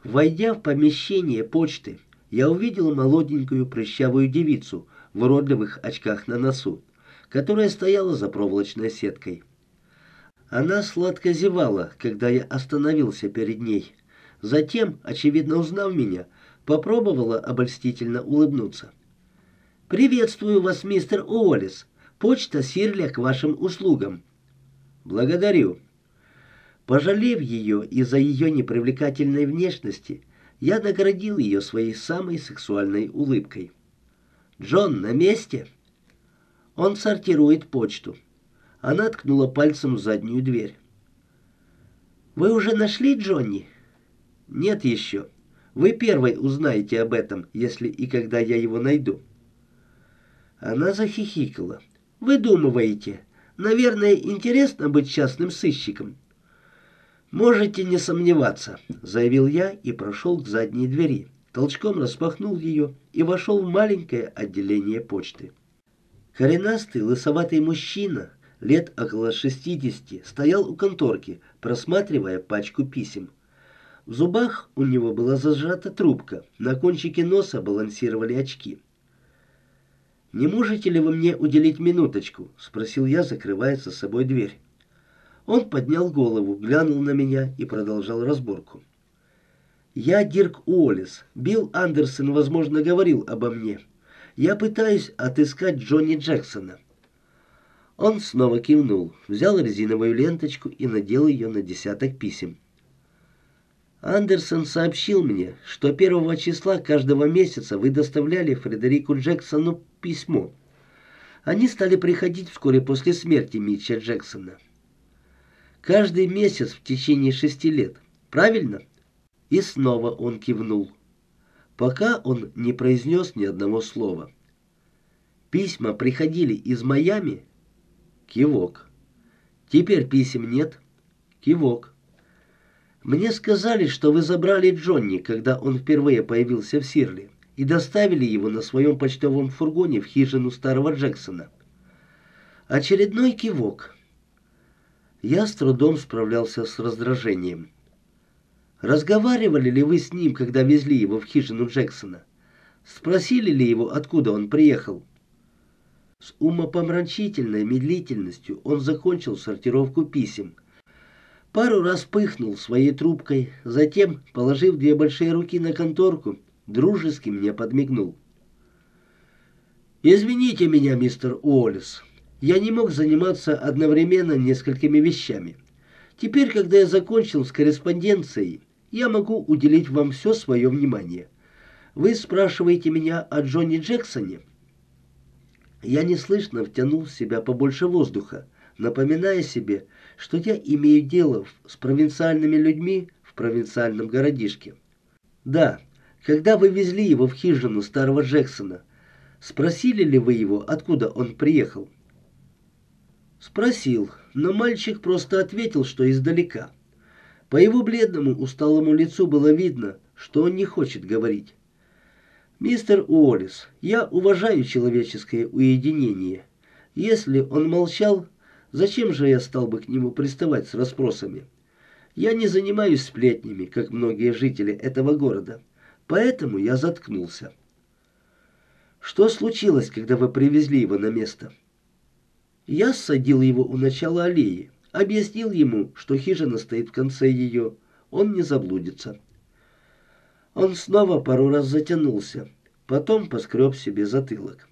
Войдя в помещение почты, я увидел молоденькую прыщавую девицу в уродливых очках на носу, которая стояла за проволочной сеткой. Она сладко зевала, когда я остановился перед ней. Затем, очевидно узнав меня, попробовала обольстительно улыбнуться. «Приветствую вас, мистер Уоллес. Почта Сирля к вашим услугам». «Благодарю». Пожалев ее из-за ее непривлекательной внешности, я наградил ее своей самой сексуальной улыбкой. «Джон на месте?» «Он сортирует почту». Она ткнула пальцем в заднюю дверь. «Вы уже нашли Джонни?» «Нет еще. Вы первой узнаете об этом, если и когда я его найду». Она захихикала. «Выдумываете. Наверное, интересно быть частным сыщиком». «Можете не сомневаться», — заявил я и прошел к задней двери. Толчком распахнул ее и вошел в маленькое отделение почты. Коренастый, лысоватый мужчина, лет около 60, стоял у конторки, просматривая пачку писем. В зубах у него была зажата трубка, на кончике носа балансировали очки. «Не можете ли вы мне уделить минуточку?» — спросил я, закрывая за собой дверь. Он поднял голову, глянул на меня и продолжал разборку. «Я Дирк Уоллес. Билл Андерсон, возможно, говорил обо мне. Я пытаюсь отыскать Джонни Джексона». Он снова кивнул, взял резиновую ленточку и надел ее на десяток писем. «Андерсон сообщил мне, что 1 числа каждого месяца вы доставляли Фредерику Джексону письмо. Они стали приходить вскоре после смерти Митча Джексона. Каждый месяц в течение 6 лет. Правильно?» И снова он кивнул, пока он не произнес ни одного слова. «Письма приходили из Майами?» Кивок. «Теперь писем нет?» Кивок. «Мне сказали, что вы забрали Джонни, когда он впервые появился в Сирле, и доставили его на своем почтовом фургоне в хижину старого Джексона». Очередной кивок. Я с трудом справлялся с раздражением. «Разговаривали ли вы с ним, когда везли его в хижину Джексона? Спросили ли его, откуда он приехал?» С умопомрачительной медлительностью он закончил сортировку писем. Пару раз пыхнул своей трубкой, затем, положив 2 большие руки на конторку, дружески мне подмигнул. «Извините меня, мистер Уоллес. Я не мог заниматься одновременно несколькими вещами. Теперь, когда я закончил с корреспонденцией, я могу уделить вам все свое внимание. Вы спрашиваете меня о Джонни Джексоне?» Я неслышно втянул в себя побольше воздуха, напоминая себе, что я имею дело с провинциальными людьми в провинциальном городишке. «Да, когда вы везли его в хижину старого Джексона, спросили ли вы его, откуда он приехал?» «Спросил, но мальчик просто ответил, что издалека. По его бледному усталому лицу было видно, что он не хочет говорить. Мистер Уоллес, я уважаю человеческое уединение. Если он молчал, зачем же я стал бы к нему приставать с расспросами? Я не занимаюсь сплетнями, как многие жители этого города, поэтому я заткнулся». «Что случилось, когда вы привезли его на место?» «Я ссадил его у начала аллеи, объяснил ему, что хижина стоит в конце ее, он не заблудится». Он снова пару раз затянулся, потом поскреб себе затылок.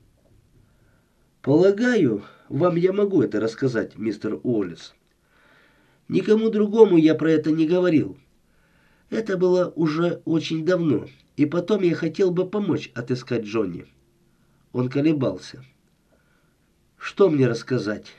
«Полагаю, вам я могу это рассказать, мистер Уоллес. Никому другому я про это не говорил. Это было уже очень давно, и потом я хотел бы помочь отыскать Джонни». Он колебался. «Что мне рассказать?»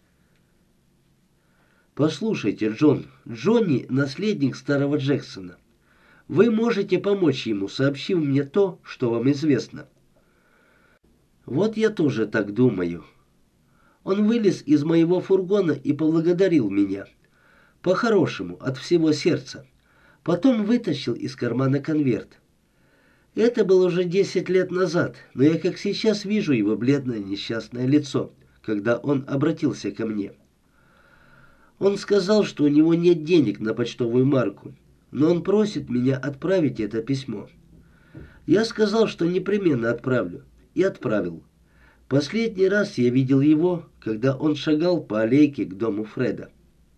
«Послушайте, Джон, Джонни — наследник старого Джексона. Вы можете помочь ему, сообщив мне то, что вам известно». «Вот я тоже так думаю. Он вылез из моего фургона и поблагодарил меня. По-хорошему, от всего сердца. Потом вытащил из кармана конверт. Это было уже 10 лет назад, но я как сейчас вижу его бледное несчастное лицо, когда он обратился ко мне. Он сказал, что у него нет денег на почтовую марку. но он просит меня отправить это письмо. Я сказал, что непременно отправлю, и отправил. Последний раз я видел его, когда он шагал по аллейке к дому Фреда.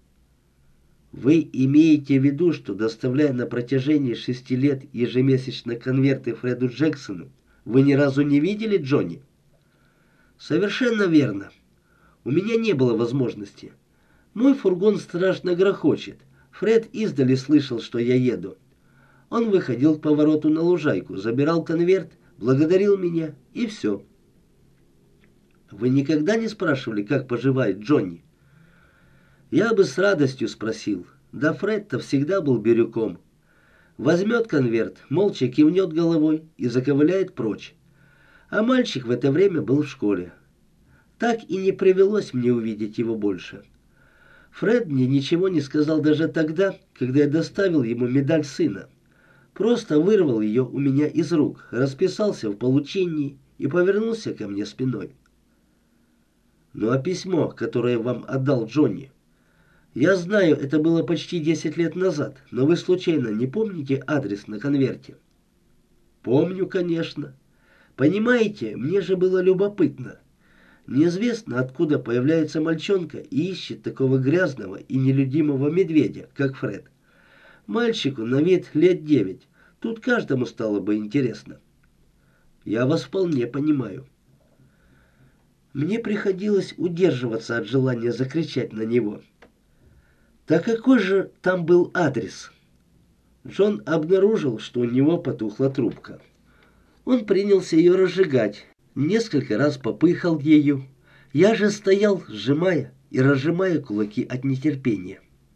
Вы имеете в виду, что, доставляя на протяжении 6 лет ежемесячно конверты Фреду Джексону, вы ни разу не видели Джонни? Совершенно верно. У меня не было возможности. Мой фургон страшно грохочет. Фред издали слышал, что я еду. Он выходил к повороту на лужайку, забирал конверт, благодарил меня, и все. Вы никогда не спрашивали, как поживает Джонни? Я бы с радостью спросил. Да Фред-то всегда был бирюком. Возьмет конверт, молча кивнет головой и заковыляет прочь. А мальчик в это время был в школе. Так и не привелось мне увидеть его больше. Фред мне ничего не сказал даже тогда, когда я доставил ему медаль сына. Просто вырвал ее у меня из рук, расписался в получении и повернулся ко мне спиной. Ну а письмо, которое вам отдал Джонни? Я знаю, это было почти 10 лет назад, но вы случайно не помните адрес на конверте? Помню, конечно. Понимаете, мне же было любопытно. Неизвестно, откуда появляется мальчонка и ищет такого грязного и нелюдимого медведя, как Фред. Мальчику на вид лет 9. Тут каждому стало бы интересно. Я вас вполне понимаю. Мне приходилось удерживаться от желания закричать на него. Так какой же там был адрес? Джон обнаружил, что у него потухла трубка. Он принялся ее разжигать, несколько раз попыхал ею. Я же стоял, сжимая и разжимая кулаки от нетерпения.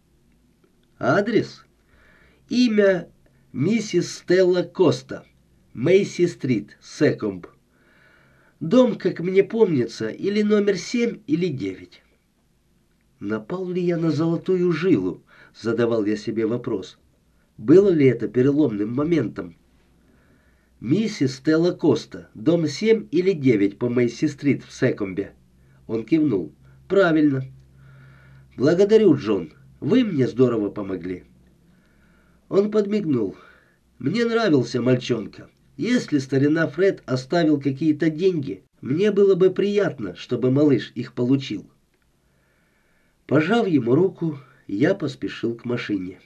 Адрес? Имя миссис Стелла Коста, Мейси-стрит, Секомб. Дом, как мне помнится, или номер 7, или 9. Напал ли я на золотую жилу? Задавал я себе вопрос. Было ли это переломным моментом? Миссис Стелла Коста, дом 7 или 9 по Мейси-стрит в Секомбе. Он кивнул. Правильно. Благодарю, Джон. Вы мне здорово помогли. Он подмигнул. Мне нравился мальчонка. Если старина Фред оставил какие-то деньги, мне было бы приятно, чтобы малыш их получил. Пожав ему руку, я поспешил к машине.